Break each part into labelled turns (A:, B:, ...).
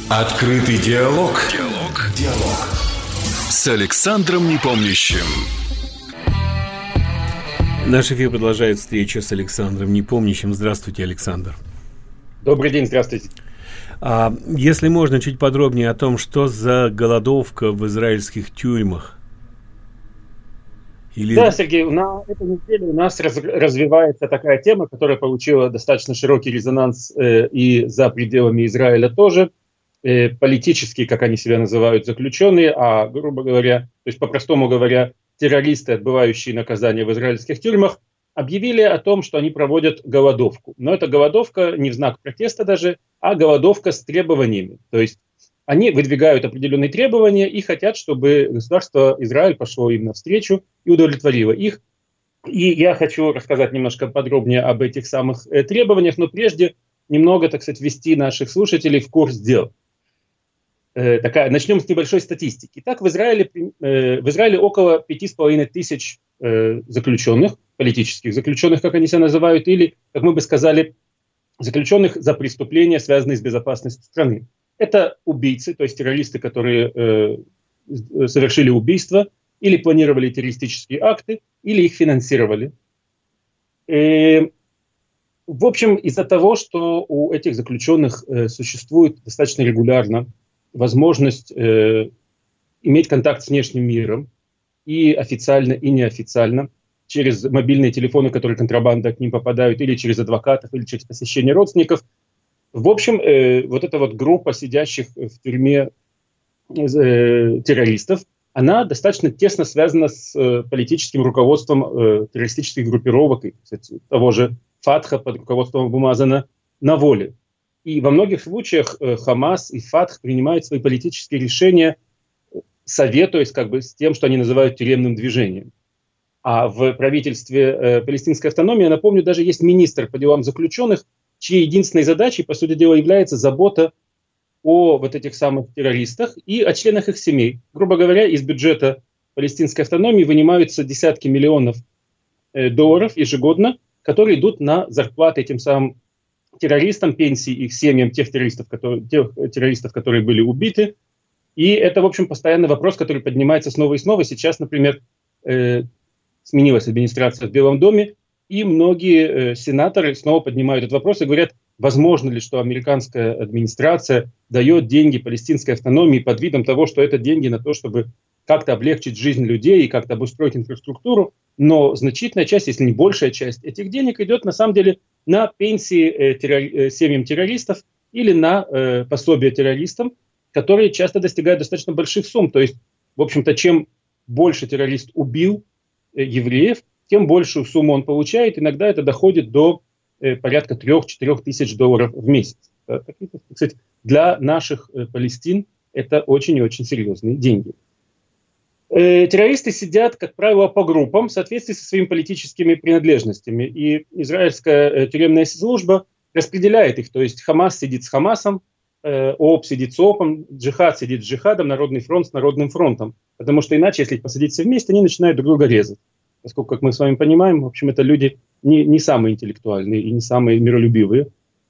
A: Открытый диалог. Диалог. С Александром Непомнящим.
B: Наш эфир продолжает встреча с Александром Непомнящим. Здравствуйте, Александр.
C: Добрый день, здравствуйте.
B: Если можно, чуть подробнее о том, что за голодовка в израильских тюрьмах?
C: Да, Сергей, на этой неделе у нас развивается такая тема, которая получила достаточно широкий резонанс и за пределами Израиля тоже. Политические, как они себя называют, заключенные, а, грубо говоря, то есть по-простому говоря, террористы, отбывающие наказание в израильских тюрьмах, объявили о том, что они проводят голодовку. Но эта голодовка не в знак протеста даже, а голодовка с требованиями. То есть они выдвигают определенные требования и хотят, чтобы государство Израиль пошло им навстречу и удовлетворило их. И я хочу рассказать немножко подробнее об этих самых требованиях, но прежде немного, так сказать, ввести наших слушателей в курс дел. Начнем с небольшой статистики. Так, в Израиле около 5500 заключенных, политических заключенных, как они себя называют, или, как мы бы сказали, заключенных за преступления, связанные с безопасностью страны. Это убийцы, то есть террористы, которые совершили убийство или планировали террористические акты, или их финансировали. В общем, из-за того, что у этих заключенных существует достаточно регулярно возможность иметь контакт с внешним миром и официально, и неофициально, через мобильные телефоны, которые контрабанда к ним попадают, или через адвокатов, или через посещение родственников. В общем, вот эта вот группа сидящих в тюрьме террористов, она достаточно тесно связана с политическим руководством террористических группировок, кстати, того же Фатха под руководством Абу Мазана на воле. И во многих случаях Хамас и Фатх принимают свои политические решения, советуясь как бы с тем, что они называют тюремным движением. А в правительстве палестинской автономии, я напомню, даже есть министр по делам заключенных, чьей единственной задачей, по сути дела, является забота о вот этих самых террористах и о членах их семей. Грубо говоря, из бюджета палестинской автономии вынимаются десятки миллионов долларов ежегодно, которые идут на зарплаты этим самым террористам, пенсии их семьям, тех террористов, которые были убиты. И это, в общем, постоянный вопрос, который поднимается снова и снова. Сейчас, например, сменилась администрация в Белом доме, и многие сенаторы снова поднимают этот вопрос и говорят, возможно ли, что американская администрация дает деньги палестинской автономии под видом того, что это деньги на то, чтобы как-то облегчить жизнь людей и как-то обустроить инфраструктуру, но значительная часть, если не большая часть этих денег идет на самом деле на пенсии семьям террористов или на пособия террористам, которые часто достигают достаточно больших сумм. То есть, в общем-то, чем больше террорист убил евреев, тем большую сумму он получает. Иногда это доходит до порядка 3-4 тысяч долларов в месяц. Кстати, для наших Палестин это очень и очень серьезные деньги. Террористы сидят, как правило, по группам в соответствии со своими политическими принадлежностями. И израильская тюремная служба распределяет их. То есть Хамас сидит с Хамасом, ООП сидит с ООПом, Джихад сидит с Джихадом, Народный фронт с Народным фронтом. Потому что иначе, если их посадить все вместе, они начинают друг друга резать. Поскольку, как мы с вами понимаем, в общем, это люди не самые интеллектуальные и не самые миролюбивые.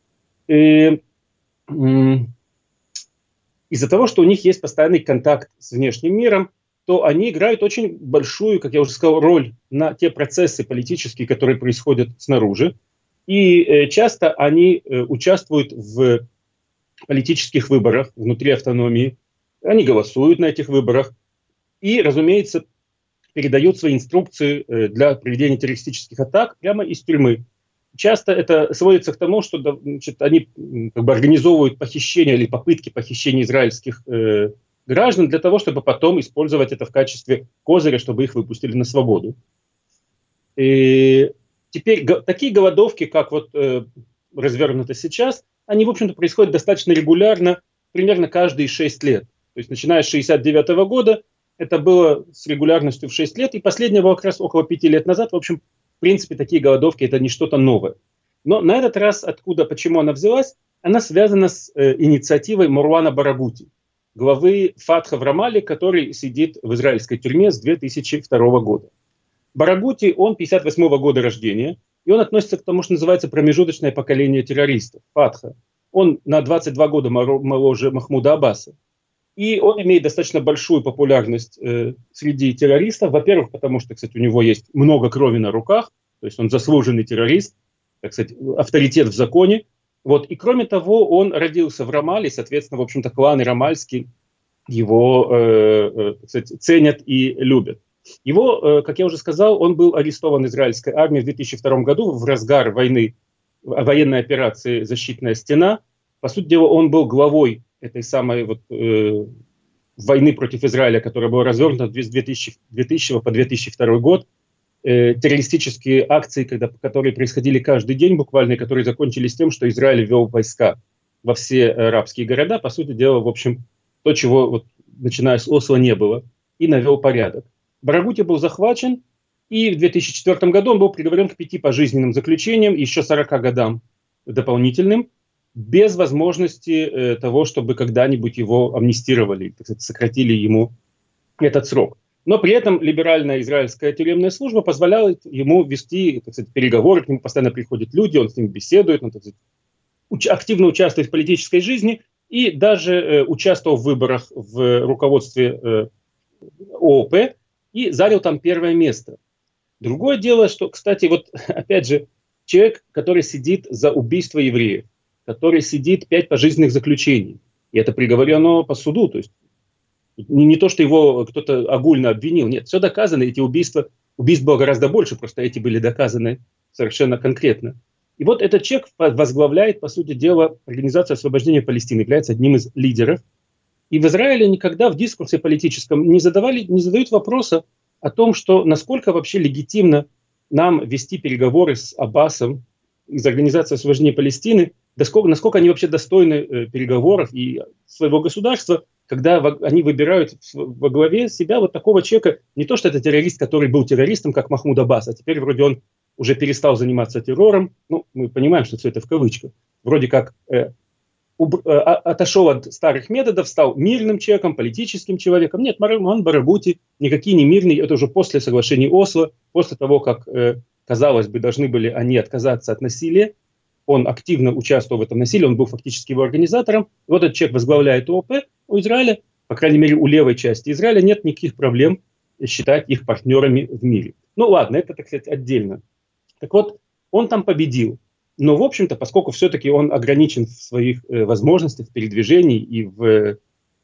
C: Из-за того, что у них есть постоянный контакт с внешним миром, то они играют очень большую, как я уже сказал, роль на те процессы политические, которые происходят снаружи. И часто они участвуют в политических выборах внутри автономии. Они голосуют на этих выборах. И, разумеется, передают свои инструкции для проведения террористических атак прямо из тюрьмы. Часто это сводится к тому, что они как бы организовывают похищение или попытки похищения израильских граждан для того, чтобы потом использовать это в качестве козыря, чтобы их выпустили на свободу. И теперь такие голодовки, как вот развернуто сейчас, они, в общем-то, происходят достаточно регулярно, примерно каждые 6 лет. То есть, начиная с 1969 года, это было с регулярностью в 6 лет, и последнее было как раз около 5 лет назад. В общем, в принципе, такие голодовки – это не что-то новое. Но на этот раз, почему она взялась, она связана с инициативой Марвана Барагути, главы Фатха в Рамалле, который сидит в израильской тюрьме с 2002 года. Барагути, он 58 года рождения, и он относится к тому, что называется промежуточное поколение террористов, Фатха. Он на 22 года моложе Махмуда Аббаса. И он имеет достаточно большую популярность среди террористов. Во-первых, потому что, кстати, у него есть много крови на руках, то есть он заслуженный террорист, так сказать, авторитет в законе. Вот. И кроме того, он родился в Рамале, соответственно, в общем-то, кланы рамальские его так сказать, ценят и любят. Его, как я уже сказал, он был арестован израильской армией в 2002 году в разгар войны, военной операции «Защитная стена». По сути дела, он был главой этой самой войны против Израиля, которая была развернута с 2000 по 2002 год. Террористические акции, которые происходили каждый день буквально, и которые закончились тем, что Израиль ввел войска во все арабские города. По сути дела, в общем, то, чего начиная с Осло не было, и навел порядок. Барагути был захвачен, и в 2004 году он был приговорен к 5 пожизненным заключениям, еще 40 годам дополнительным, без возможности того, чтобы когда-нибудь его амнистировали, так сказать, сократили ему этот срок. Но при этом либеральная израильская тюремная служба позволяла ему вести, так сказать, переговоры, к нему постоянно приходят люди, он с ними беседует, так сказать, активно участвует в политической жизни и даже участвовал в выборах в руководстве ООП и занял там первое место. Другое дело, что, кстати, опять же, человек, который сидит за убийство евреев, который сидит 5 пожизненных заключений, и это приговорено по суду, то есть не то, что его кто-то огульно обвинил, нет, все доказано, эти убийств было гораздо больше, просто эти были доказаны совершенно конкретно. И вот этот человек возглавляет, по сути дела, Организацию освобождения Палестины, является одним из лидеров. И в Израиле никогда в дискурсе политическом не задают вопроса о том, что насколько вообще легитимно нам вести переговоры с Аббасом из Организации освобождения Палестины, насколько они вообще достойны переговоров и своего государства, когда они выбирают во главе себя вот такого человека, не то что это террорист, который был террористом, как Махмуд Аббас, а теперь вроде он уже перестал заниматься террором, ну, мы понимаем, что все это в кавычках, вроде как отошел от старых методов, стал мирным человеком, политическим человеком. Нет, Марwan Барагути никакие не мирные, это уже после соглашений Осло, после того, как, казалось бы, должны были они отказаться от насилия, он активно участвовал в этом насилии, он был фактически его организатором. И вот этот человек возглавляет ООП. У Израиля, по крайней мере, у левой части Израиля нет никаких проблем считать их партнерами в мире. Ну ладно, это, так сказать, отдельно. Так вот, он там победил. Но, в общем-то, поскольку все-таки он ограничен в своих возможностях в передвижении и в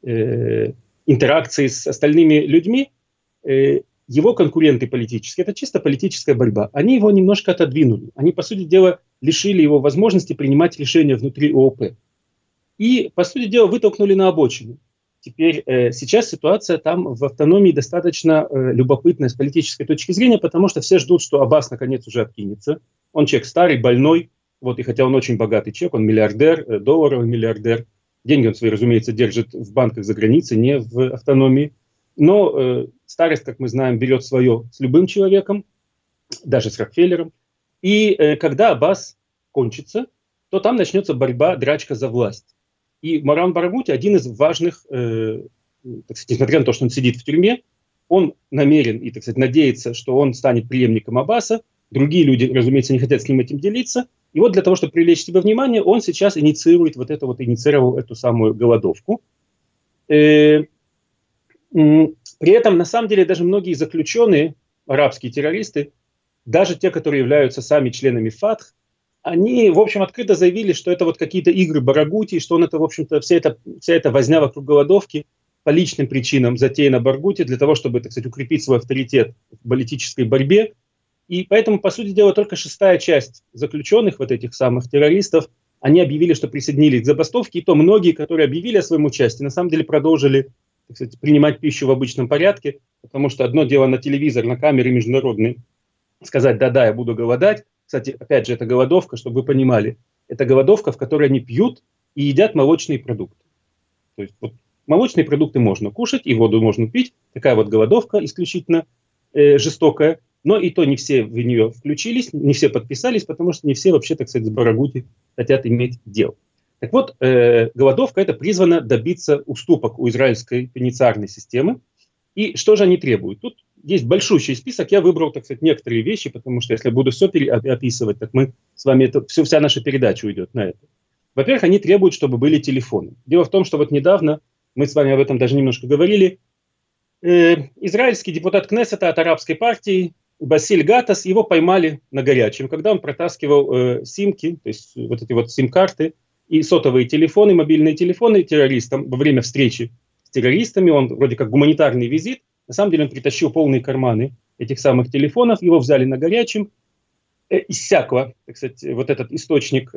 C: интеракции с остальными людьми, его конкуренты политические, это чисто политическая борьба. Они его немножко отодвинули. Они, по сути дела, лишили его возможности принимать решения внутри ООП. И, по сути дела, вытолкнули на обочину. Теперь сейчас ситуация там в автономии достаточно любопытная с политической точки зрения, потому что все ждут, что Аббас наконец уже откинется. Он человек старый, больной, вот, и хотя он очень богатый человек, он миллиардер, долларовый миллиардер. Деньги он свои, разумеется, держит в банках за границей, не в автономии. Но старость, как мы знаем, берет свое с любым человеком, даже с Рокфеллером. И когда Аббас кончится, то там начнется борьба, драчка за власть. И Марwan Барагути один из важных, так сказать, несмотря на то, что он сидит в тюрьме, он намерен и, так сказать, надеется, что он станет преемником Аббаса. Другие люди, разумеется, не хотят с ним этим делиться. И вот для того, чтобы привлечь себе внимание, он сейчас инициировал эту самую голодовку. При этом, на самом деле, даже многие заключенные, арабские террористы, даже те, которые являются сами членами ФАТХ, они, в общем, открыто заявили, что это вот какие-то игры Барагути, что он это, в общем-то, вся эта возня вокруг голодовки по личным причинам затеяна Барагути для того, чтобы, так сказать, укрепить свой авторитет в политической борьбе. И поэтому, по сути дела, только 6-я часть заключенных, вот этих самых террористов, они объявили, что присоединились к забастовке, и то многие, которые объявили о своем участии, на самом деле продолжили, так сказать, принимать пищу в обычном порядке, потому что одно дело на телевизор, на камеры международные сказать: да-да, я буду голодать. Кстати, опять же, это голодовка, чтобы вы понимали, это голодовка, в которой они пьют и едят молочные продукты. То есть вот, молочные продукты можно кушать, и воду можно пить. Такая вот голодовка исключительно жестокая. Но и то не все в нее включились, не все подписались, потому что не все вообще, так сказать, с Барагути хотят иметь дело. Так вот, голодовка это призвана добиться уступок у израильской пенитенциарной системы. И что же они требуют? Тут есть большущий список, я выбрал, так сказать, некоторые вещи, потому что если я буду все описывать, так мы с вами, вся наша передача уйдет на это. Во-первых, они требуют, чтобы были телефоны. Дело в том, что вот недавно, мы с вами об этом даже немножко говорили, израильский депутат Кнессета от арабской партии Басиль Гатас, его поймали на горячем, когда он протаскивал симки, то есть вот эти вот сим-карты и сотовые телефоны, мобильные телефоны террористам во время встречи с террористами. Он вроде как гуманитарный визит, на самом деле он притащил полные карманы этих самых телефонов, его взяли на горячем, иссякла, так сказать, вот этот источник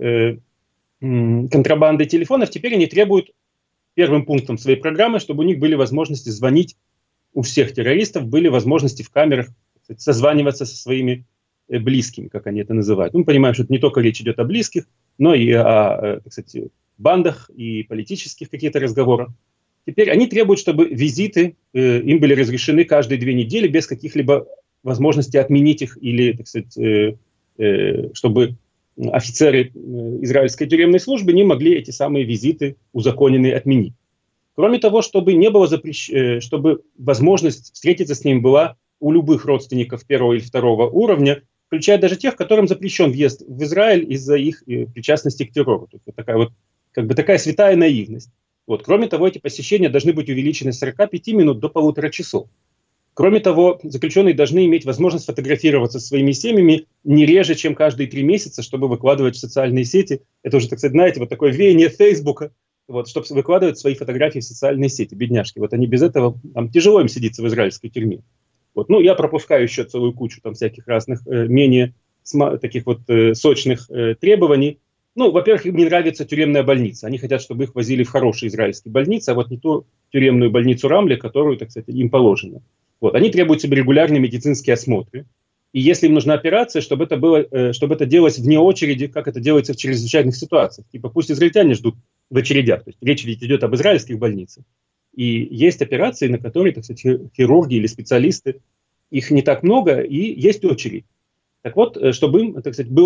C: контрабанды телефонов. Теперь они требуют первым пунктом своей программы, чтобы у них были возможности звонить, у всех террористов были возможности в камерах, так сказать, созваниваться со своими близкими, как они это называют. Мы понимаем, что это не только речь идет о близких, но и о, так сказать, бандах и политических каких-то разговорах. Теперь они требуют, чтобы визиты им были разрешены каждые 2 недели без каких-либо возможностей отменить их или, так сказать, чтобы офицеры израильской тюремной службы не могли эти самые визиты узаконенные отменить. Кроме того, чтобы не было чтобы возможность встретиться с ним была у любых родственников 1 или 2 уровня, включая даже тех, которым запрещен въезд в Израиль из-за их причастности к террору. То есть вот такая вот, как бы такая святая наивность. Вот. Кроме того, эти посещения должны быть увеличены с 45 минут до 1,5 часов. Кроме того, заключенные должны иметь возможность фотографироваться со своими семьями не реже, чем каждые 3 месяца, чтобы выкладывать в социальные сети. Это уже, так сказать, знаете, вот такое веяние Фейсбука, вот, чтобы выкладывать свои фотографии в социальные сети, бедняжки. Вот они без этого, там тяжело им сидится в израильской тюрьме. Вот. Ну, я пропускаю еще целую кучу там всяких разных менее таких вот сочных требований. Ну, во-первых, им не нравится тюремная больница. Они хотят, чтобы их возили в хорошие израильские больницы, а вот не ту тюремную больницу Рамле, которую, так сказать, им положено. Вот. Они требуют себе регулярные медицинские осмотры. И если им нужна операция, чтобы это делалось вне очереди, как это делается в чрезвычайных ситуациях. Типа пусть израильтяне ждут в очередях. То есть речь ведь идет об израильских больницах. И есть операции, на которые, так сказать, хирурги или специалисты, их не так много, и есть очередь. Так вот, чтобы им, так сказать, был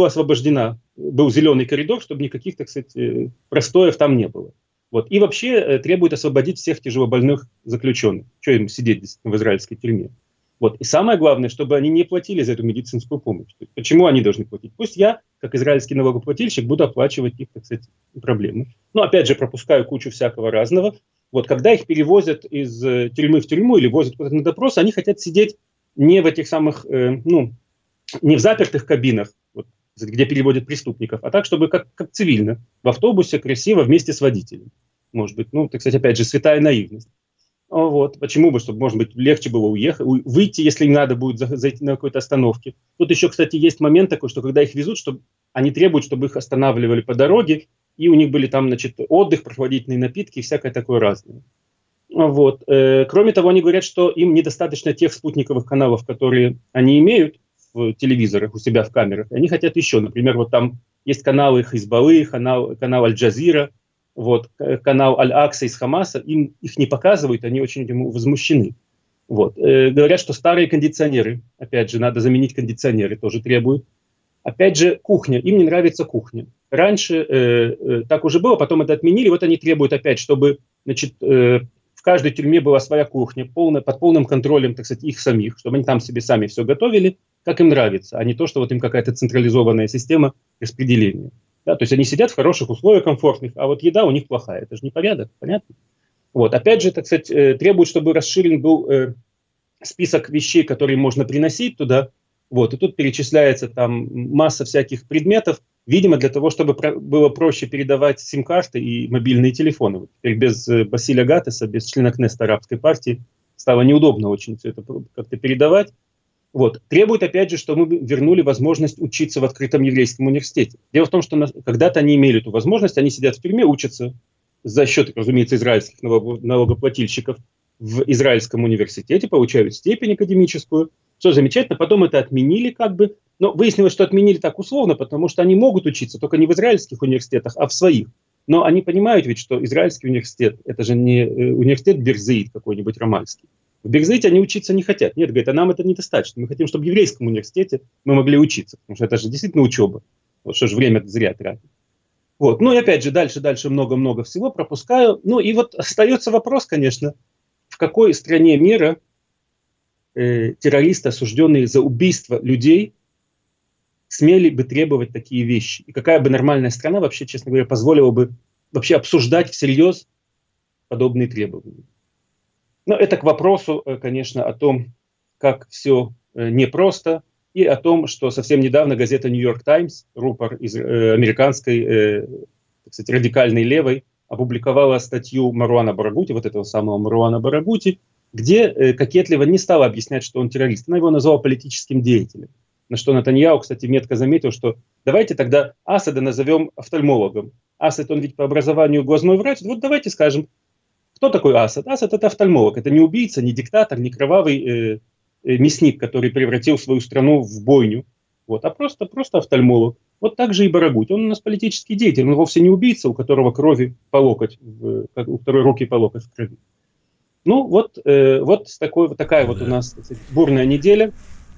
C: зеленый коридор, чтобы никаких, так сказать, простоев там не было. Вот. И вообще требует освободить всех тяжелобольных заключенных. Что им сидеть действительно в израильской тюрьме? Вот. И самое главное, чтобы они не платили за эту медицинскую помощь. То есть, почему они должны платить? Пусть я, как израильский налогоплательщик, буду оплачивать их, так сказать, проблемы. Но опять же пропускаю кучу всякого разного. Вот. Когда их перевозят из тюрьмы в тюрьму или возят куда-то на допрос, они хотят сидеть не в этих самых, не в запертых кабинах, вот, где переводят преступников, а так, чтобы как цивильно, в автобусе, красиво, вместе с водителем. Может быть, так сказать, опять же, святая наивность. Вот. Почему бы, чтобы, может быть, легче было выйти, если им надо будет зайти на какой-то остановке. Тут еще, кстати, есть момент такой, что когда их везут, они требуют, чтобы их останавливали по дороге, и у них были там, значит, отдых, прохладительные напитки и всякое такое разное. Вот. Кроме того, они говорят, что им недостаточно тех спутниковых каналов, которые они имеют в телевизорах, у себя в камерах. Они хотят еще. Например, вот там есть каналы Хизбаллы, канал Аль-Джазира, вот, канал Аль-Акса из Хамаса. Им их не показывают, они очень возмущены. Вот. Говорят, что старые кондиционеры, опять же, надо заменить кондиционеры, тоже требуют. Опять же, кухня. Им не нравится кухня. Раньше так уже было, потом это отменили. Вот они требуют опять, чтобы, значит, в каждой тюрьме была своя кухня, под полным контролем, так сказать, их самих, чтобы они там себе сами все готовили, как им нравится, а не то, что вот им какая-то централизованная система распределения. Да, то есть они сидят в хороших условиях, комфортных, а вот еда у них плохая. Это же не порядок, понятно? Вот. Опять же, так сказать, требуют, чтобы расширен был список вещей, которые можно приносить туда. Вот. И тут перечисляется там масса всяких предметов, видимо, для того, чтобы было проще передавать сим-карты и мобильные телефоны. Вот теперь без Басиля Гатеса, без члена Кнессета арабской партии стало неудобно очень все это как-то передавать. Вот. Требует, опять же, что мы вернули возможность учиться в открытом еврейском университете. Дело в том, что когда-то они имели эту возможность, они сидят в тюрьме, учатся за счет, разумеется, израильских налогоплательщиков в израильском университете, получают степень академическую. Все замечательно, потом это отменили как бы. Но выяснилось, что отменили так условно, потому что они могут учиться, только не в израильских университетах, а в своих. Но они понимают ведь, что израильский университет, это же не университет Бирзеит какой-нибудь ромальский. В Бирзеите они учиться не хотят. Нет, говорят, а нам это недостаточно. Мы хотим, чтобы в еврейском университете мы могли учиться. Потому что это же действительно учеба. Вот что же время зря тратить. Вот. Ну и опять же, дальше много-много всего пропускаю. Ну и вот остается вопрос, конечно, в какой стране мира террористы, осужденные за убийство людей, смели бы требовать такие вещи? И какая бы нормальная страна вообще, честно говоря, позволила бы вообще обсуждать всерьез подобные требования? Но это к вопросу, конечно, о том, как все непросто, и о том, что совсем недавно газета New York Times, рупор из американской, так сказать, радикальной левой, опубликовала статью Маруана Барагути, вот этого самого Маруана Барагути, где кокетливо не стала объяснять, что он террорист. Она его назвала политическим деятелем. На что Нетаньяху, кстати, метко заметил, что давайте тогда Асада назовем офтальмологом. Асад, он ведь по образованию глазной врач. Вот давайте скажем, кто такой Асад? Асад — это офтальмолог. Это не убийца, не диктатор, не кровавый мясник, который превратил свою страну в бойню. Вот, а просто офтальмолог. Вот так же и Барагути. Он у нас политический деятель. Он вовсе не убийца, у которого крови по локоть, у второй руки по локоть в крови. Ну, вот такая вот у нас, так сказать, бурная неделя.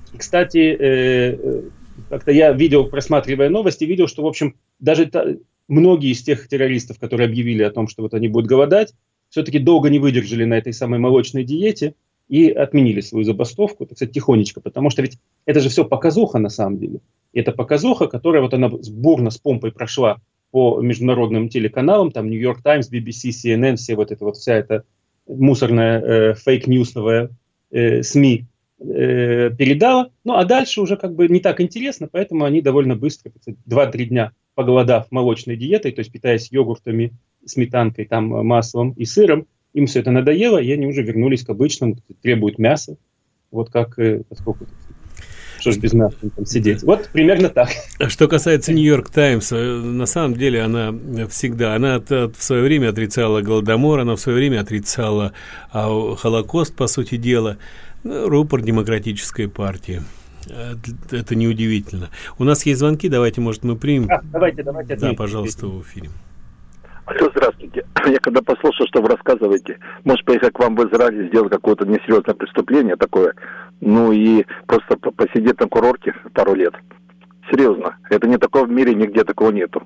C: Кстати, как-то я видел, просматривая новости, видел, что, в общем, даже многие из тех террористов, которые объявили о том, что вот они будут голодать, все-таки долго не выдержали на этой самой молочной диете и отменили свою забастовку, так сказать, тихонечко, потому что ведь это же все показуха на самом деле. И это показуха, которая вот она бурно с помпой прошла по международным телеканалам, там New York Times, BBC, CNN, вся эта мусорная фейк-ньюсовая СМИ передала. Ну, а дальше уже как бы не так интересно, поэтому они довольно быстро, 2-3 дня поголодав молочной диетой, то есть питаясь йогуртами, сметанкой, там, маслом и сыром, им все это надоело, и они уже вернулись к обычному, требуют мяса. Вот как, поскольку, что ж без мяса там сидеть. Вот примерно так.
B: Что касается New York Times, на самом деле она всегда, в свое время отрицала Голодомор, она в свое время отрицала Холокост, по сути дела, рупор Демократической партии. Это неудивительно. У нас есть звонки, давайте, может, мы примем.
C: Давайте.
B: Да, пожалуйста, в эфире.
D: Алло, здравствуйте. Я когда послушал, что вы рассказываете, может поехать к вам в Израиль, сделать какое-то несерьезное преступление такое, ну и просто посидеть на курорте пару лет. Серьезно, это не такого в мире, нигде такого нету.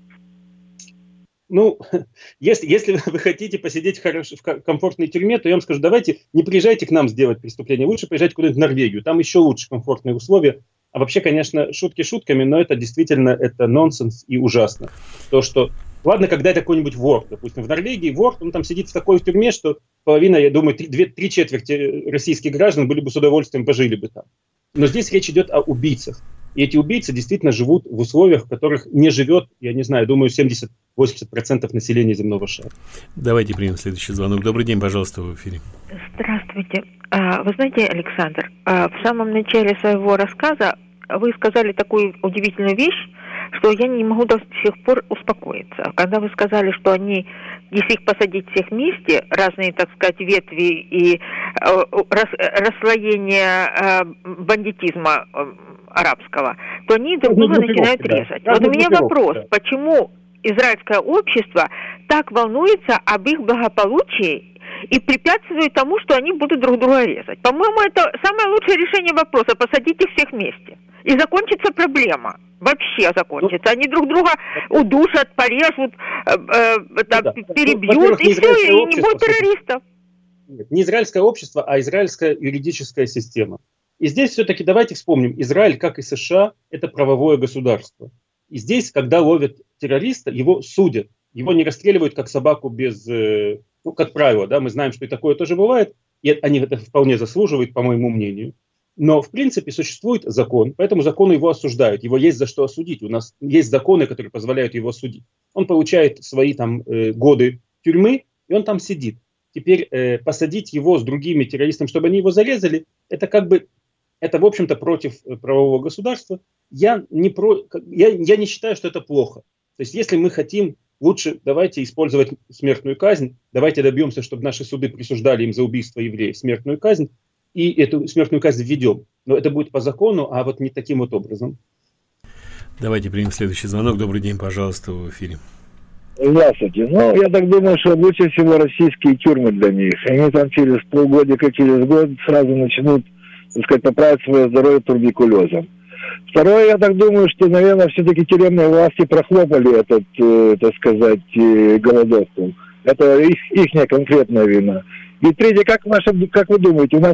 C: Ну, если вы хотите посидеть в комфортной тюрьме, то я вам скажу, давайте не приезжайте к нам сделать преступление, лучше приезжайте куда-нибудь в Норвегию, там еще лучше комфортные условия. А вообще, конечно, шутки шутками, но это действительно это нонсенс и ужасно. То, что, ладно, когда это какой-нибудь вор, допустим, в Норвегии вор, он там сидит в такой тюрьме, что половина, я думаю, 3/4 российских граждан были бы с удовольствием, пожили бы там. Но здесь речь идет о убийцах. И эти убийцы действительно живут в условиях, в которых не живет, я не знаю, думаю, 70-80% населения земного шара.
B: Давайте примем следующий звонок. Добрый день, пожалуйста, в эфире.
E: Здравствуйте. Вы знаете, Александр, в самом начале своего рассказа вы сказали такую удивительную вещь, что я не могу до сих пор успокоиться. Когда вы сказали, что они, если их посадить всех вместе, разные, так сказать, ветви и расслоение бандитизма арабского, то они друг друга начинают резать. Вот у меня вопрос, почему израильское общество так волнуется об их благополучии и препятствует тому, что они будут друг друга резать? По-моему, это самое лучшее решение вопроса, посадить их всех вместе. И закончится проблема. Вообще закончится. Они друг друга удушат, порежут, перебьют, и все, и не будет террористов.
C: Нет, не израильское общество, а израильская юридическая система. И здесь все-таки давайте вспомним, Израиль, как и США, это правовое государство. И здесь, когда ловят террориста, его судят. Его не расстреливают как собаку без, ну, как правило, да, мы знаем, что и такое тоже бывает, и они это вполне заслуживают, по моему мнению. Но, в принципе, существует закон, поэтому законы его осуждают, его есть за что осудить. У нас есть законы, которые позволяют его судить. Он получает свои там годы тюрьмы, и он там сидит. Теперь посадить его с другими террористами, чтобы они его зарезали, это как бы, это, в общем-то, против правового государства. Я не считаю, что это плохо. То есть, если мы хотим, лучше давайте использовать смертную казнь, давайте добьемся, чтобы наши суды присуждали им за убийство евреев смертную казнь, и эту смертную казнь введем. Но это будет по закону, а вот не таким вот образом.
B: Давайте примем следующий звонок. Добрый день, пожалуйста, в эфире.
D: Здравствуйте. Ну, я так думаю, что лучше всего российские тюрьмы для них. Они там через полгодика, через год сразу начнут, так сказать, поправить свое здоровье туберкулезом. Второе, я так думаю, что, наверное, все-таки тюремные власти прохлопали этот, так сказать, голодовку. Это ихняя конкретная вина. И третье, как вы думаете, у нас тут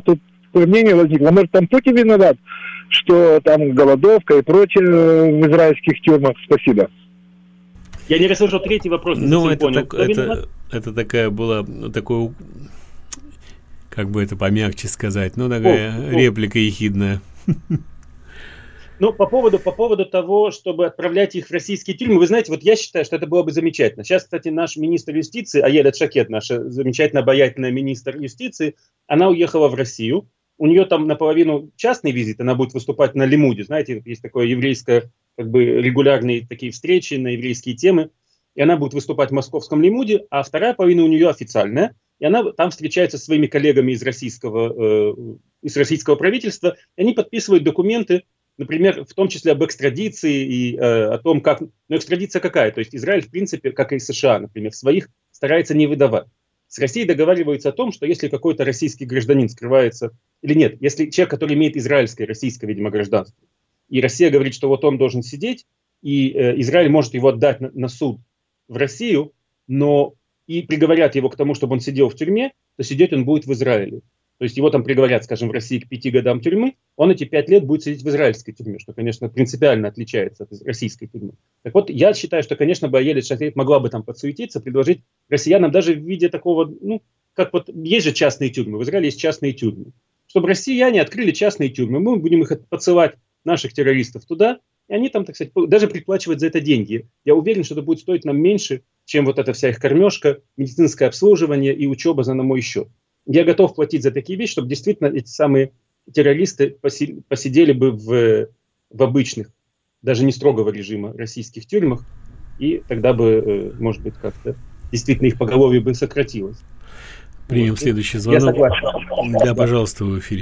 D: такое мнение возникло. Может, там Путин виноват, что там голодовка и прочее в израильских тюрьмах? Спасибо.
C: Я не расслышал третий вопрос.
B: Ну, это такая была, такой, как бы это помягче сказать, ну, такая реплика ехидная.
C: Ну, по поводу того, чтобы отправлять их в российские тюрьмы, вы знаете, вот я считаю, что это было бы замечательно. Сейчас, кстати, наш министр юстиции, Аелет Шакет, наша замечательно обаятельная министр юстиции, она уехала в Россию. У нее там наполовину частный визит, она будет выступать на Лимуде. Знаете, есть такое еврейское, как бы регулярные такие встречи на еврейские темы. И она будет выступать в московском Лимуде, а вторая половина у нее официальная. И она там встречается со своими коллегами из российского правительства. И они подписывают документы, например, в том числе об экстрадиции и о том, как... Но экстрадиция какая? То есть Израиль, в принципе, как и США, например, своих старается не выдавать. С Россией договариваются о том, что если какой-то российский гражданин скрывается... Или нет, если человек, который имеет израильское, российское, видимо, гражданство, и Россия говорит, что вот он должен сидеть, и Израиль может его отдать на суд в Россию, но и приговорят его к тому, чтобы он сидел в тюрьме, то сидеть он будет в Израиле. То есть его там приговорят, скажем, в России к 5 годам тюрьмы, он эти 5 лет будет сидеть в израильской тюрьме, что, конечно, принципиально отличается от российской тюрьмы. Так вот, я считаю, что, конечно, Аелет Шакет могла бы там подсуетиться, предложить россиянам даже в виде такого, ну, как вот, есть же частные тюрьмы, в Израиле есть частные тюрьмы, чтобы россияне открыли частные тюрьмы, мы будем их подсылать, наших террористов, туда, и они там, так сказать, даже приплачивать за это деньги. Я уверен, что это будет стоить нам меньше, чем вот эта вся их кормежка, медицинское обслуживание и учеба на мой счет. Я готов платить за такие вещи, чтобы действительно эти самые террористы посидели бы в обычных, даже не строгого режима российских тюрьмах, и тогда бы, может быть, как-то действительно их поголовье бы сократилось.
B: Примем вот. Следующий звонок.
C: Я согласен.
B: Да, пожалуйста, в эфире.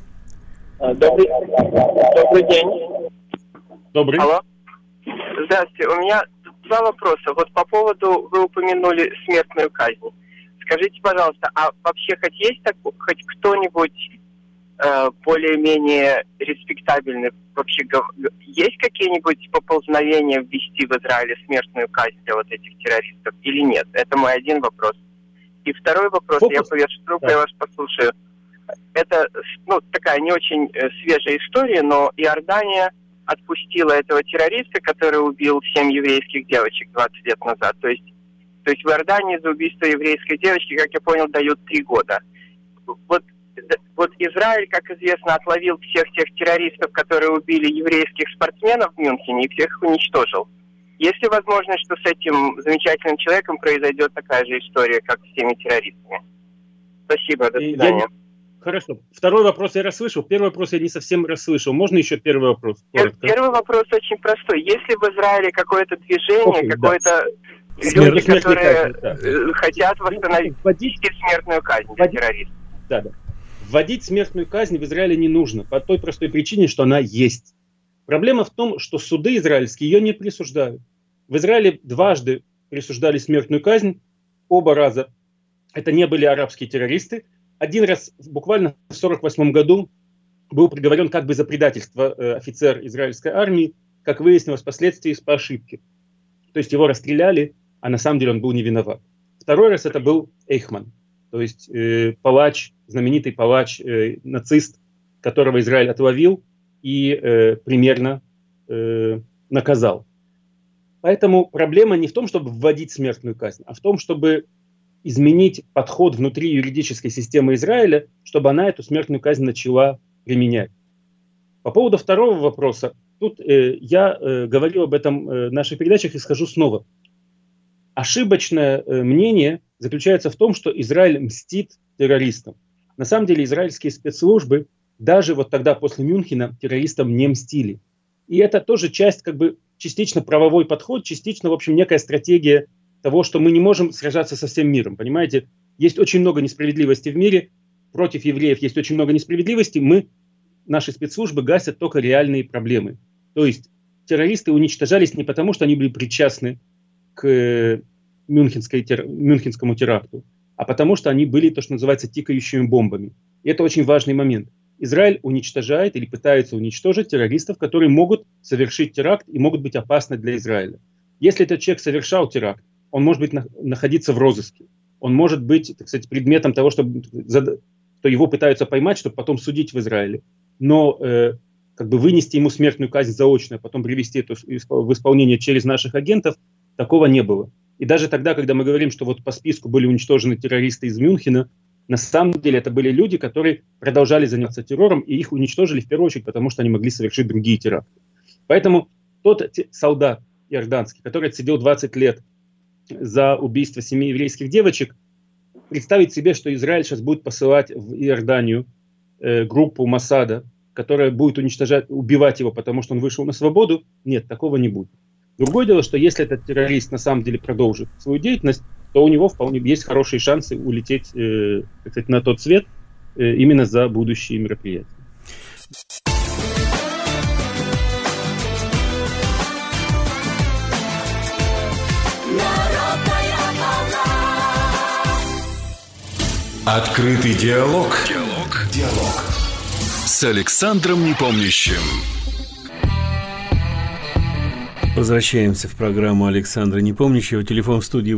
F: Добрый день.
C: Добрый.
F: Алло. Здравствуйте. У меня два вопроса. Вот по поводу, вы упомянули смертную казнь. Скажите, пожалуйста, а вообще хоть кто-нибудь более-менее респектабельный, вообще есть какие-нибудь поползновения ввести в Израиле смертную казнь для вот этих террористов или нет? Это мой один вопрос. И второй вопрос, я повешу трубку, я вас послушаю. Это, такая не очень свежая история, но Иордания отпустила этого террориста, который убил 7 еврейских девочек 20 лет назад. То есть в Иордании за убийство еврейской девочки, как я понял, дают 3 года. Вот Израиль, как известно, отловил всех тех террористов, которые убили еврейских спортсменов в Мюнхене, и всех их уничтожил. Есть ли возможность, что с этим замечательным человеком произойдет такая же история, как с теми террористами? Спасибо, до свидания.
C: Хорошо. Второй вопрос я расслышал. Первый вопрос я не совсем расслышал. Можно еще первый вопрос?
F: Первый вопрос очень простой. Есть ли в Израиле какое-то движение, какое-то... Люди, которые хотят восстановить смертную казнь для террористов?
C: Да. Вводить смертную казнь в Израиле не нужно. По той простой причине, что она есть. Проблема в том, что суды израильские ее не присуждают. В Израиле дважды присуждали смертную казнь. Оба раза это не были арабские террористы. Один раз буквально в 1948 году был приговорен как бы за предательство офицер израильской армии, как выяснилось впоследствии по ошибке. То есть его расстреляли, а на самом деле он был не виноват. Второй раз это был Эйхман, то есть палач, знаменитый палач, нацист, которого Израиль отловил и примерно наказал. Поэтому проблема не в том, чтобы вводить смертную казнь, а в том, чтобы изменить подход внутри юридической системы Израиля, чтобы она эту смертную казнь начала применять. По поводу второго вопроса, тут я говорил об этом в наших передачах и скажу снова. Ошибочное мнение заключается в том, что Израиль мстит террористам. На самом деле израильские спецслужбы даже вот тогда после Мюнхена террористам не мстили. И это тоже часть, как бы частично правовой подход, частично, в общем, некая стратегия того, что мы не можем сражаться со всем миром. Понимаете, есть очень много несправедливости в мире, против евреев есть очень много несправедливости, наши спецслужбы гасят только реальные проблемы. То есть террористы уничтожались не потому, что они были причастны к мюнхенскому теракту, а потому что они были то, что называется тикающими бомбами. И это очень важный момент. Израиль уничтожает или пытается уничтожить террористов, которые могут совершить теракт и могут быть опасны для Израиля. Если этот человек совершал теракт, он может быть находиться в розыске. Он может быть, так сказать, предметом того, чтобы что его пытаются поймать, чтобы потом судить в Израиле. Но как бы вынести ему смертную казнь заочно, а потом привести это в исполнение через наших агентов, такого не было. И даже тогда, когда мы говорим, что вот по списку были уничтожены террористы из Мюнхена, на самом деле это были люди, которые продолжали заниматься террором, и их уничтожили в первую очередь, потому что они могли совершить другие теракты. Поэтому тот солдат иорданский, который отсидел 20 лет за убийство 7 еврейских девочек, представить себе, что Израиль сейчас будет посылать в Иорданию группу Моссада, которая будет убивать его, потому что он вышел на свободу, нет, такого не будет. Другое дело, что если этот террорист на самом деле продолжит свою деятельность, то у него вполне есть хорошие шансы улететь, так сказать, на тот свет именно за будущие мероприятия.
A: Открытый диалог. Диалог. С Александром Непомнящим.
B: Возвращаемся в программу Александра Непомнящего. Телефон в студии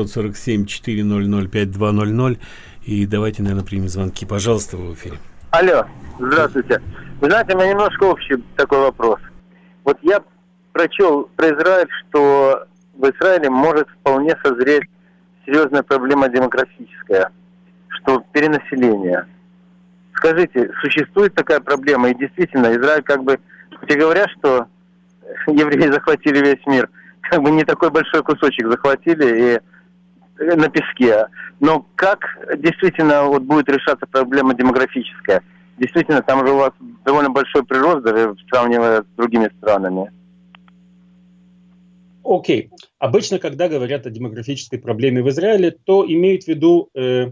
B: 847-400-5200. И давайте, наверное, примем звонки. Пожалуйста, вы в эфире.
G: Алло, здравствуйте. Вы знаете, у меня немножко общий такой вопрос. Вот я прочел про Израиль, что в Израиле может вполне созреть серьезная проблема демографическая, что перенаселение. Скажите, существует такая проблема? И действительно, Израиль как бы, хоть и говорят, что евреи захватили весь мир, как бы не такой большой кусочек захватили и на песке. Но как действительно вот будет решаться проблема демографическая? Действительно, там же у вас довольно большой прирост, даже сравнивая с другими странами.
C: Окей. Обычно, когда говорят о демографической проблеме в Израиле, то имеют в виду 3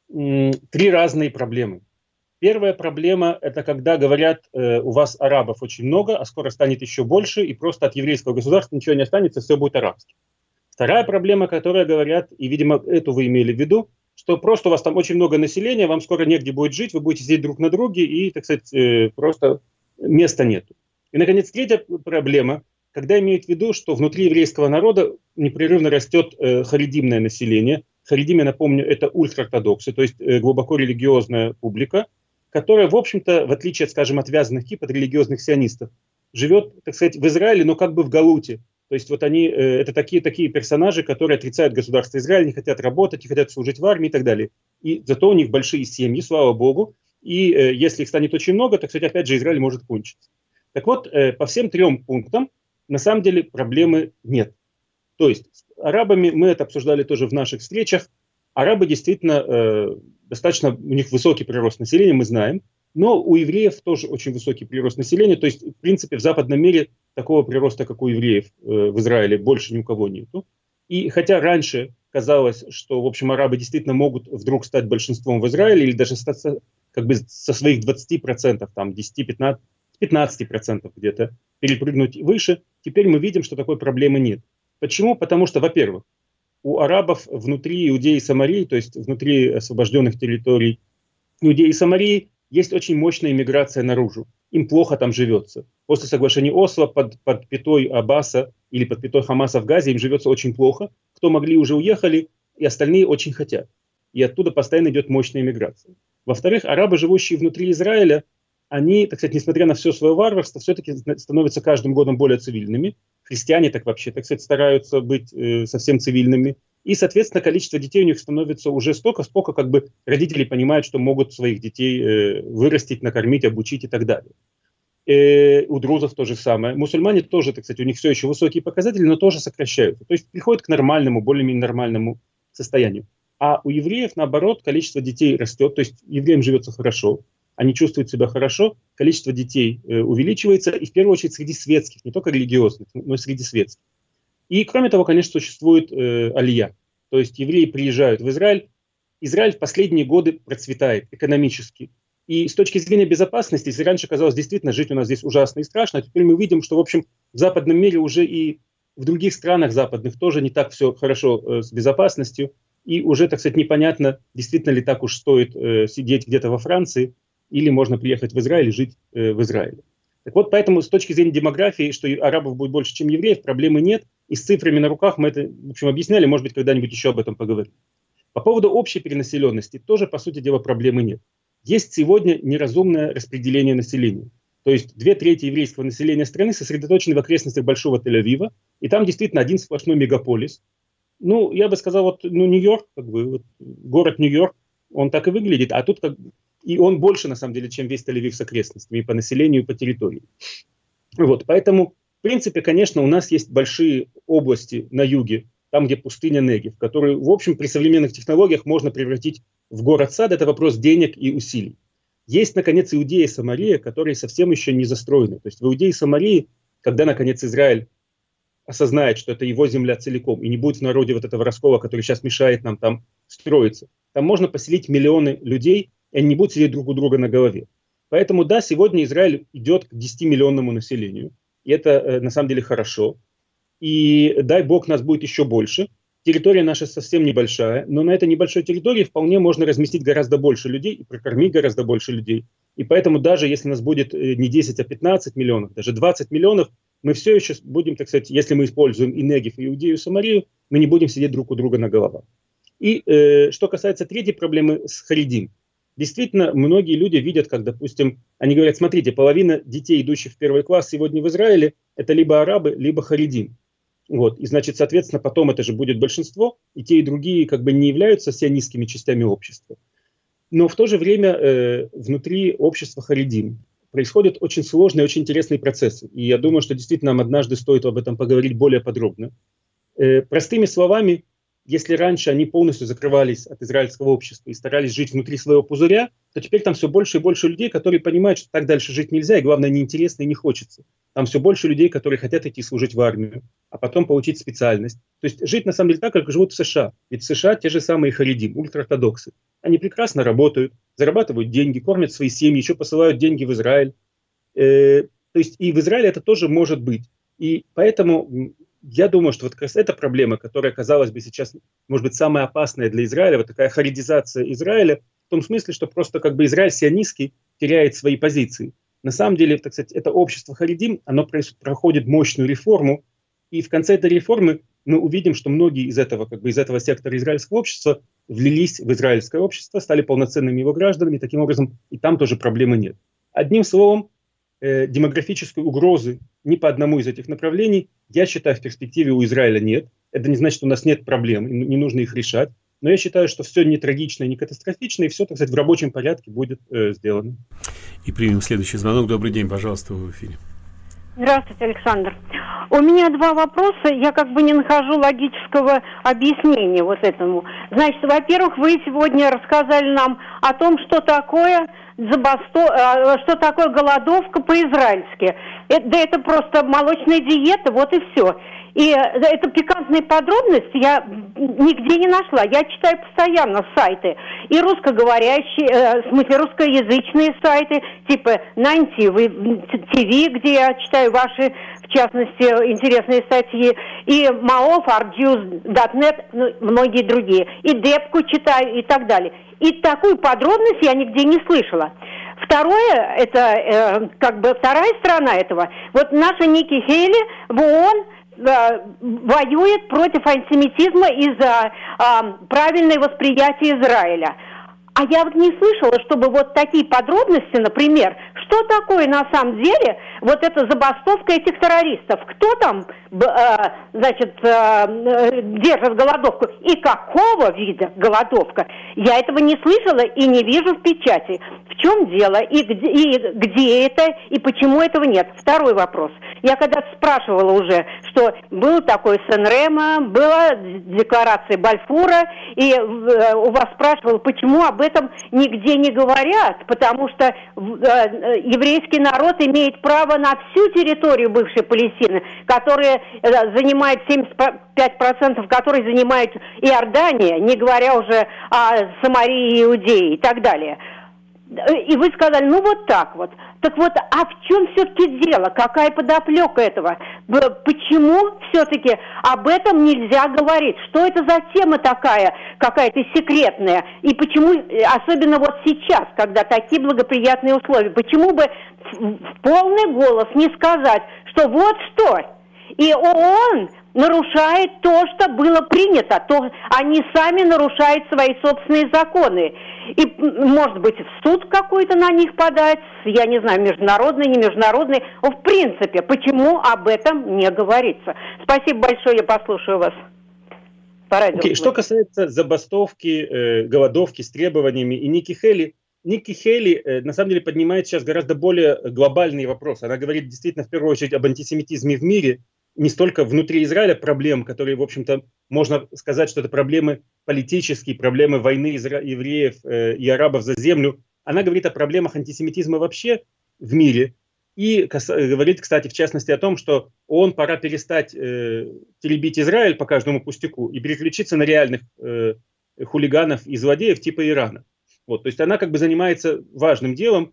C: разные проблемы. Первая проблема – это когда говорят, у вас арабов очень много, а скоро станет еще больше, и просто от еврейского государства ничего не останется, все будет арабским. Вторая проблема, которая говорят, и, видимо, эту вы имели в виду, что просто у вас там очень много населения, вам скоро негде будет жить, вы будете сидеть друг на друге, и, так сказать, просто места нету. И, наконец, третья проблема, когда имеют в виду, что внутри еврейского народа непрерывно растет харидимное население. Харидим, я напомню, это ультраортодоксы, то есть глубоко религиозная публика, которая, в общем-то, в отличие, скажем, от вязаных кип, от религиозных сионистов, живет, так сказать, в Израиле, но как бы в галуте. То есть вот они, это такие персонажи, которые отрицают государство Израиль, не хотят работать, не хотят служить в армии и так далее. И зато у них большие семьи, слава Богу. И если их станет очень много, так сказать, опять же, Израиль может кончиться. Так вот, по всем 3 пунктам, на самом деле, проблемы нет. То есть с арабами, мы это обсуждали тоже в наших встречах, арабы действительно достаточно, у них высокий прирост населения, мы знаем, но у евреев тоже очень высокий прирост населения, то есть, в принципе, в западном мире такого прироста, как у евреев в Израиле, больше ни у кого нету. И хотя раньше казалось, что, в общем, арабы действительно могут вдруг стать большинством в Израиле, или даже как бы со своих 20%, там, 10-15%, 15% где-то, перепрыгнуть выше, теперь мы видим, что такой проблемы нет. Почему? Потому что, во-первых, у арабов внутри Иудеи и Самарии, то есть внутри освобожденных территорий Иудеи и Самарии, есть очень мощная иммиграция наружу. Им плохо там живется. После соглашения Осло под пятой Аббаса или под пятой Хамаса в Газе им живется очень плохо. Кто могли, уже уехали, и остальные очень хотят. И оттуда постоянно идет мощная иммиграция. Во-вторых, арабы, живущие внутри Израиля, они, так сказать, несмотря на все свое варварство, все-таки становятся каждым годом более цивильными. Христиане так вообще, так сказать, стараются быть совсем цивильными. И, соответственно, количество детей у них становится уже столько, сколько как бы родители понимают, что могут своих детей вырастить, накормить, обучить и так далее. У друзов то же самое. Мусульмане тоже, так сказать, у них все еще высокие показатели, но тоже сокращаются. То есть приходят к нормальному, более-менее нормальному состоянию. А у евреев, наоборот, количество детей растет, то есть евреям живется хорошо. Они чувствуют себя хорошо, количество детей увеличивается, и в первую очередь среди светских, не только религиозных, но и среди светских. И кроме того, конечно, существует алия, то есть евреи приезжают в Израиль. Израиль в последние годы процветает экономически. И с точки зрения безопасности, если раньше казалось действительно жить у нас здесь ужасно и страшно, теперь мы видим, что в общем в западном мире уже и в других странах западных тоже не так все хорошо с безопасностью. И уже, так сказать, непонятно, действительно ли так уж стоит сидеть где-то во Франции, или можно приехать в Израиль и жить в Израиле. Так вот, поэтому с точки зрения демографии, что арабов будет больше, чем евреев, проблемы нет. И с цифрами на руках мы это, в общем, объясняли, может быть, когда-нибудь еще об этом поговорим. По поводу общей перенаселенности тоже, по сути дела, проблемы нет. есть сегодня неразумное распределение населения. То есть 2/3 еврейского населения страны сосредоточены в окрестностях Большого Тель-Авива, и там действительно один сплошной мегаполис. Ну, я бы сказал, вот, ну, Нью-Йорк, как бы, вот, город Нью-Йорк, он так и выглядит, а тут как бы, и он больше, на самом деле, чем весь Тель-Авив с окрестностями, и по населению, и по территории. Вот, поэтому, в принципе, конечно, у нас есть большие области на юге, там, где пустыня Негев, которую, в общем, при современных технологиях можно превратить в город-сад. Это вопрос денег и усилий. Есть, наконец, Иудея и Самария, которые совсем еще не застроены. То есть в Иудее и Самарии, когда, наконец, Израиль осознает, что это его земля целиком, и не будет в народе вот этого раскола, который сейчас мешает нам там строиться, там можно поселить миллионы людей, и они не будут сидеть друг у друга на голове. Поэтому, да, сегодня Израиль идет к 10-миллионному населению, и это на самом деле хорошо. И дай бог нас будет еще больше. Территория наша совсем небольшая, но на этой небольшой территории вполне можно разместить гораздо больше людей и прокормить гораздо больше людей. И поэтому даже если нас будет не 10, а 15 миллионов, даже 20 миллионов, мы все еще будем, так сказать, если мы используем и Негев, и Иудею, и Самарию, мы не будем сидеть друг у друга на головах. И что касается третьей проблемы с харидим. Действительно, многие люди видят, как, допустим, они говорят, смотрите, половина детей, идущих в первый класс сегодня в Израиле, это либо арабы, либо харидим. Вот. И, значит, соответственно, потом это же будет большинство, и те, и другие как бы не являются сионистскими частями общества. Но в то же время внутри общества харидим происходят очень сложные, очень интересные процессы. И я думаю, что действительно нам однажды стоит об этом поговорить более подробно. Простыми словами, если раньше они полностью закрывались от израильского общества и старались жить внутри своего пузыря, то теперь там все больше и больше людей, которые понимают, что так дальше жить нельзя, и главное, неинтересно и не хочется. Там все больше людей, которые хотят идти служить в армию, а потом получить специальность. То есть жить на самом деле так, как живут в США. Ведь в США те же самые харидим, ультраортодоксы. Они прекрасно работают, зарабатывают деньги, кормят свои семьи, еще посылают деньги в Израиль. То есть и в Израиле это тоже может быть. И поэтому я думаю, что вот как раз эта проблема, которая, казалось бы, сейчас, может быть, самая опасная для Израиля, вот такая харидизация Израиля, в том смысле, что просто как бы Израиль сионистский теряет свои позиции. На самом деле, так сказать, это общество харидим, оно проходит мощную реформу, и в конце этой реформы мы увидим, что многие из этого, как бы из этого сектора израильского общества влились в израильское общество, стали полноценными его гражданами, таким образом и там тоже проблемы нет. Одним словом, демографической угрозы ни по одному из этих направлений, я считаю, в перспективе у Израиля нет. Это не значит, что у нас нет проблем, не нужно их решать. Но я считаю, что все не трагично и не катастрофично, и все, так сказать, в рабочем порядке будет сделано.
B: И примем следующий звонок. Добрый день, пожалуйста, вы в эфире.
H: Здравствуйте, Александр. У меня два вопроса. Я как бы не нахожу логического объяснения вот этому. Значит, во-первых, вы сегодня рассказали нам о том, что такое что такое голодовка по-израильски. Это просто молочная диета, вот и все. И это пикантные подробности я нигде не нашла. Я читаю постоянно сайты. И русскоговорящие, в смысле русскоязычные сайты, типа 9TV, где я читаю ваши, в частности, интересные статьи. И Maof, Ardues.net, ну, многие другие. И Депку читаю и так далее. И такую подробность я нигде не слышала. Второе, это как бы вторая сторона этого. Вот наша Ники Хейли в ООН воюет против антисемитизма из-за правильного восприятия Израиля. А я вот не слышала, чтобы вот такие подробности, например, что такое на самом деле вот эта забастовка этих террористов, кто там, значит, держит голодовку и какого вида голодовка, я этого не слышала и не вижу в печати. В чем дело и где это и почему этого нет? Второй вопрос. Я когда-то спрашивала уже, что был такой Сан-Ремо, была декларация Бальфура, и у вас спрашивал, почему об этом нигде не говорят, потому что еврейский народ имеет право на всю территорию бывшей Палестины, которая занимает 75%, которой занимает Иордания, не говоря уже о Самарии, Иудее и так далее. И вы сказали, ну вот так вот. Так вот, а в чем все-таки дело? Какая подоплека этого? Почему все-таки об этом нельзя говорить? Что это за тема такая, какая-то секретная? И почему, особенно вот сейчас, когда такие благоприятные условия, почему бы в полный голос не сказать, что вот что? И ООН нарушает то, что было принято, то они сами нарушают свои собственные законы. И, может быть, в суд какой-то на них подать, я не знаю, международный, не международный. В принципе, почему об этом не говорится? Спасибо большое, я послушаю вас.
C: Что касается забастовки, голодовки с требованиями и Никки Хейли на самом деле поднимает сейчас гораздо более глобальный вопрос. Она говорит действительно в первую очередь об антисемитизме в мире, не столько внутри Израиля проблем, которые, в общем-то, можно сказать, что это проблемы политические, проблемы войны евреев и арабов за землю. Она говорит о проблемах антисемитизма вообще в мире. И говорит, кстати, в частности о том, что ООН пора перестать теребить Израиль по каждому пустяку и переключиться на реальных хулиганов и злодеев типа Ирана. Вот, то есть она как бы занимается важным делом.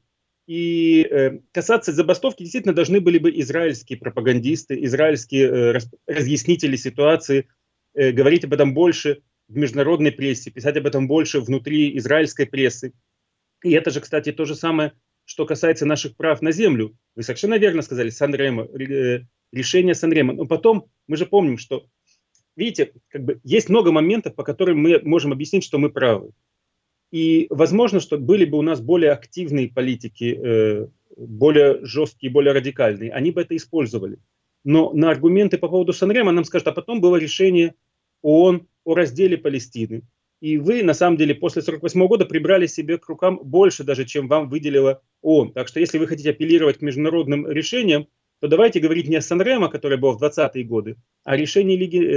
C: И касаться забастовки действительно должны были бы израильские пропагандисты, израильские разъяснители ситуации, говорить об этом больше в международной прессе, писать об этом больше внутри израильской прессы. И это же, кстати, то же самое, что касается наших прав на землю. Вы совершенно верно сказали, Сан-Ремо, решение Сан-Ремо. Но потом мы же помним, что, видите, как бы есть много моментов, по которым мы можем объяснить, что мы правы. И возможно, что были бы у нас более активные политики, более жесткие, более радикальные, они бы это использовали. Но на аргументы по поводу Сан-Ремо нам скажут, а потом было решение ООН о разделе Палестины. И вы, на самом деле, после 1948 года прибрали себе к рукам больше даже, чем вам выделила ООН. Так что если вы хотите апеллировать к международным решениям, то давайте говорить не о Сан-Ремо, которое было в 20-е годы, а о решении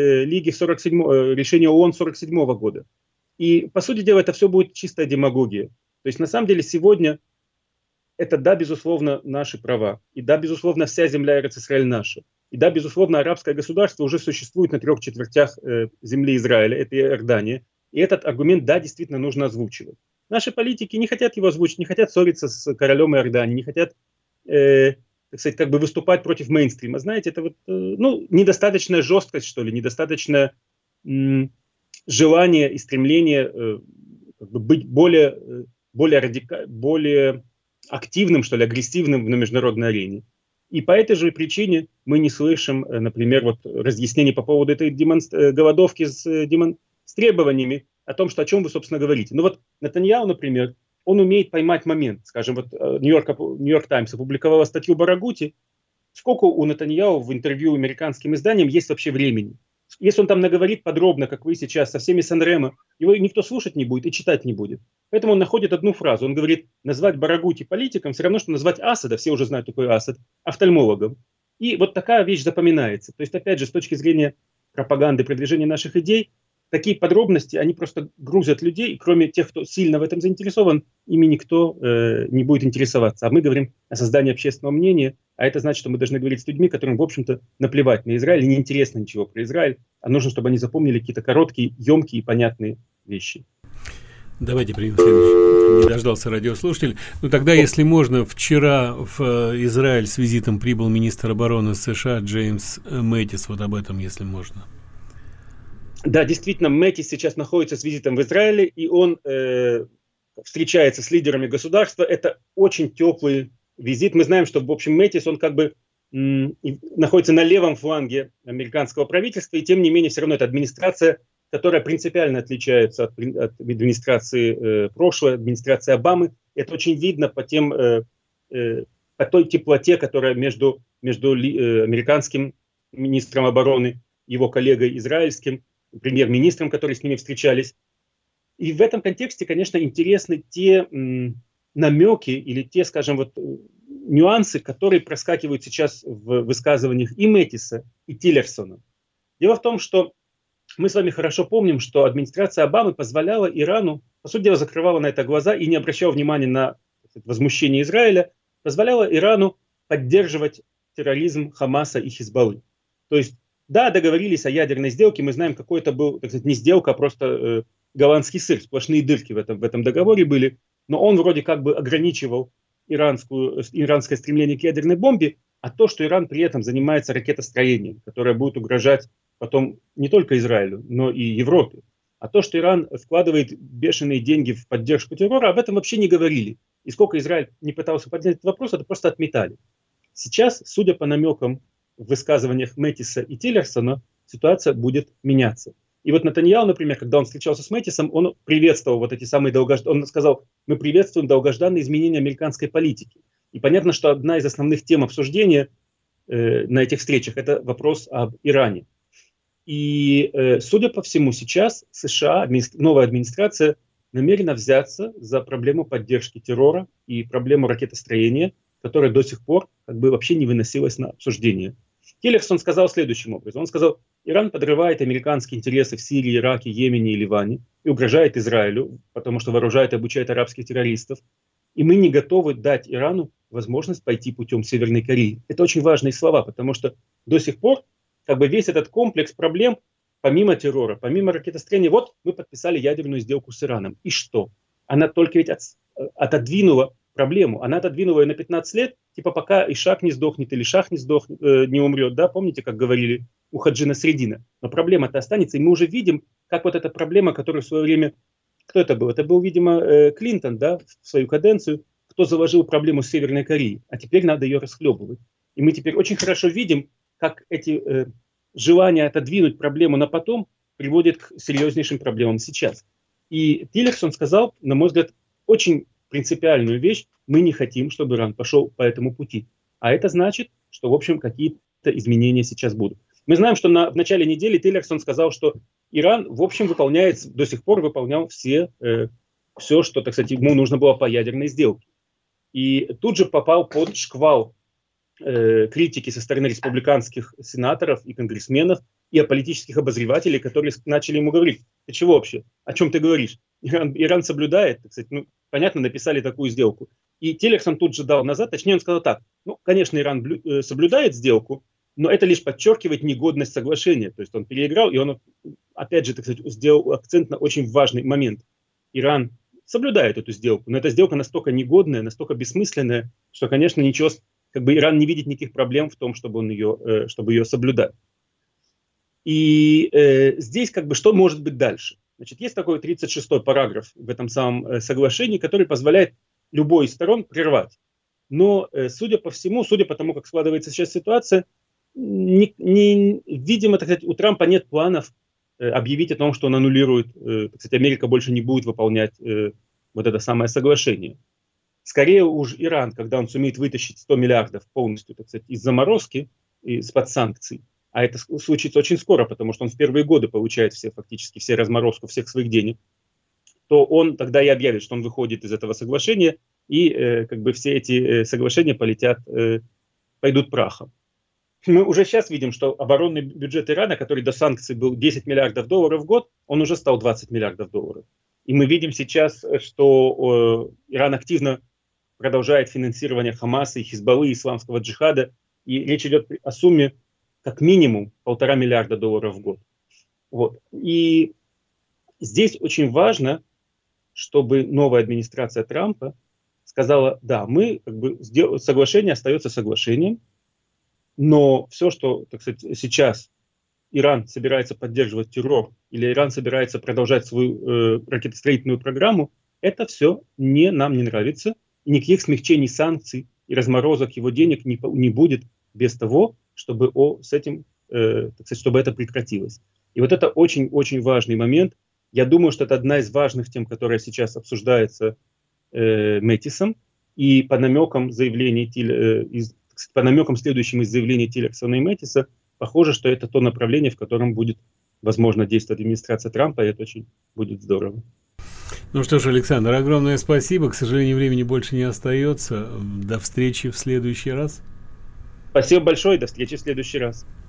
C: решении ООН 1947 года. И, по сути дела, это все будет чистая демагогия. То есть, на самом деле, сегодня это, да, безусловно, наши права. И, да, безусловно, вся земля Эрец-Исраэль наша. И, да, безусловно, арабское государство уже существует на 3/4 земли Израиля, это Иордания. И этот аргумент, да, действительно нужно озвучивать. Наши политики не хотят его озвучить, не хотят ссориться с королем Иордании, не хотят, так сказать, как бы выступать против мейнстрима. Знаете, это вот, недостаточная жесткость, что ли, недостаточная... желание и стремление как бы быть более активным, что ли, агрессивным на международной арене. И по этой же причине мы не слышим, например, вот разъяснений по поводу этой голодовки с требованиями о том, что о чем вы, собственно, говорите. Ну вот Нетаньяху, например, он умеет поймать момент. Скажем, вот Нью-Йорк Таймс опубликовала статью Барагути. Сколько у Нетаньяху в интервью американским изданиям есть вообще времени? Если он там наговорит подробно, как вы сейчас, со всеми Сан-Ремо, его никто слушать не будет и читать не будет. Поэтому он находит одну фразу. Он говорит, назвать Барагути политиком все равно, что назвать Асада, все уже знают такой Асад, офтальмологом. И вот такая вещь запоминается. То есть, опять же, с точки зрения пропаганды, продвижения наших идей, такие подробности, они просто грузят людей, и кроме тех, кто сильно в этом заинтересован, ими никто не будет интересоваться. А мы говорим о создании общественного мнения, а это значит, что мы должны говорить с людьми, которым, в общем-то, наплевать на Израиль, и неинтересно ничего про Израиль, а нужно, чтобы они запомнили какие-то короткие, емкие и понятные вещи.
B: Давайте примем следующий. Не дождался радиослушатель. Ну тогда, если можно, вчера в Израиль с визитом прибыл министр обороны США Джеймс Мэттис. Вот об этом, если можно.
C: Да, действительно, Мэттис сейчас находится с визитом в Израиле, и он встречается с лидерами государства. Это очень теплый визит. Мы знаем, что, в общем, Мэттис, он как бы находится на левом фланге американского правительства, и тем не менее, все равно это администрация, которая принципиально отличается от администрации прошлой, администрации Обамы. Это очень видно по той теплоте, которая между американским министром обороны, его коллегой израильским, премьер-министром, которые с ними встречались. И в этом контексте, конечно, интересны те намеки или те, скажем, вот нюансы, которые проскакивают сейчас в высказываниях и Мэттиса, и Тиллерсона. Дело в том, что мы с вами хорошо помним, что администрация Обамы позволяла Ирану, по сути дела, закрывала на это глаза и не обращала внимания на возмущение Израиля, позволяла Ирану поддерживать терроризм Хамаса и Хизбаллы. То есть, да, договорились о ядерной сделке, мы знаем, какой это был, так сказать, не сделка, а просто голландский сыр, сплошные дырки в этом договоре были, но он вроде как бы ограничивал иранское стремление к ядерной бомбе, а то, что Иран при этом занимается ракетостроением, которое будет угрожать потом не только Израилю, но и Европе. А то, что Иран вкладывает бешеные деньги в поддержку террора, об этом вообще не говорили. И сколько Израиль не пытался поднять этот вопрос, это просто отметали. Сейчас, судя по намекам в высказываниях Мэттиса и Тиллерсона, ситуация будет меняться. И вот Нетаньяху, например, когда он встречался с Мэттисом, он приветствовал вот эти самые долгожданные, он сказал, мы приветствуем долгожданные изменения американской политики. И понятно, что одна из основных тем обсуждения на этих встречах – это вопрос об Иране. И, судя по всему, сейчас США, новая администрация, намерена взяться за проблему поддержки террора и проблему ракетостроения, которая до сих пор как бы вообще не выносилась на обсуждение. Тиллерсон сказал следующим образом. Он сказал, Иран подрывает американские интересы в Сирии, Ираке, Йемене и Ливане и угрожает Израилю, потому что вооружает и обучает арабских террористов. И мы не готовы дать Ирану возможность пойти путем Северной Кореи. Это очень важные слова, потому что до сих пор как бы весь этот комплекс проблем, помимо террора, помимо ракетостроения, вот мы подписали ядерную сделку с Ираном. И что? Она только ведь отодвинула проблему. Она отодвинула ее на 15 лет, типа пока Ишак не сдохнет или Шах не сдохнет, не умрет, да, помните, как говорили у Хаджи Насреддина. Но проблема-то останется, и мы уже видим, как вот эта проблема, которую в свое время, кто это был? Это был, видимо, Клинтон, да, в свою каденцию, кто заложил проблему с Северной Кореей, а теперь надо ее расхлебывать. И мы теперь очень хорошо видим, как эти желания отодвинуть проблему на потом приводят к серьезнейшим проблемам сейчас. И Тиллерсон сказал, на мой взгляд, очень принципиальную вещь: мы не хотим, чтобы Иран пошел по этому пути. А это значит, что, в общем, какие-то изменения сейчас будут. Мы знаем, что в начале недели Тиллерсон сказал, что Иран, в общем, до сих пор выполнял все, что, так сказать, ему нужно было по ядерной сделке. И тут же попал под шквал критики со стороны республиканских сенаторов и конгрессменов и политических обозревателей, которые начали ему говорить: ты чего вообще? О чем ты говоришь? Иран соблюдает, так сказать, понятно, написали такую сделку. И Тиллерсон тут же дал назад, точнее он сказал так: конечно, Иран соблюдает сделку, но это лишь подчеркивает негодность соглашения. То есть он переиграл, и он, опять же, так сказать, сделал акцент на очень важный момент. Иран соблюдает эту сделку, но эта сделка настолько негодная, настолько бессмысленная, что, конечно, ничего, как бы Иран не видит никаких проблем в том, чтобы ее соблюдать. И здесь как бы что может быть дальше? Значит, есть такой 36-й параграф в этом самом соглашении, который позволяет любой из сторон прервать. Но, судя по всему, судя по тому, как складывается сейчас ситуация, видимо, так сказать, у Трампа нет планов объявить о том, что он аннулирует, так сказать, Америка больше не будет выполнять вот это самое соглашение. Скорее уж Иран, когда он сумеет вытащить 100 миллиардов полностью, так сказать, из заморозки, из-под санкций, а это случится очень скоро, потому что он в первые годы получает фактически все разморозку всех своих денег, то он тогда и объявит, что он выходит из этого соглашения, и как бы все эти соглашения пойдут прахом. Мы уже сейчас видим, что оборонный бюджет Ирана, который до санкций был 10 миллиардов долларов в год, он уже стал 20 миллиардов долларов. И мы видим сейчас, что Иран активно продолжает финансирование Хамаса и Хизбаллы, исламского джихада, и речь идет о сумме как минимум 1,5 миллиарда долларов в год. Вот. И здесь очень важно, чтобы новая администрация Трампа сказала: да, мы как бы соглашение остается соглашением, но все, что, так сказать, сейчас Иран собирается поддерживать террор или Иран собирается продолжать свою ракетостроительную программу, это все нам не нравится. И никаких смягчений санкций и разморозок его денег не будет без того, чтобы так сказать, чтобы это прекратилось. И вот это очень-очень важный момент. Я думаю, что это одна из важных тем, которая сейчас обсуждается Мэттисом, и по намекам следующим из заявлений Тиллерсона и Мэттиса, похоже, что это то направление, в котором будет, возможно, действовать администрация Трампа, и это очень будет здорово.
B: Ну что ж, Александр, огромное спасибо. К сожалению, времени больше не остается. До встречи в следующий раз.
C: Спасибо большое, до встречи в следующий раз.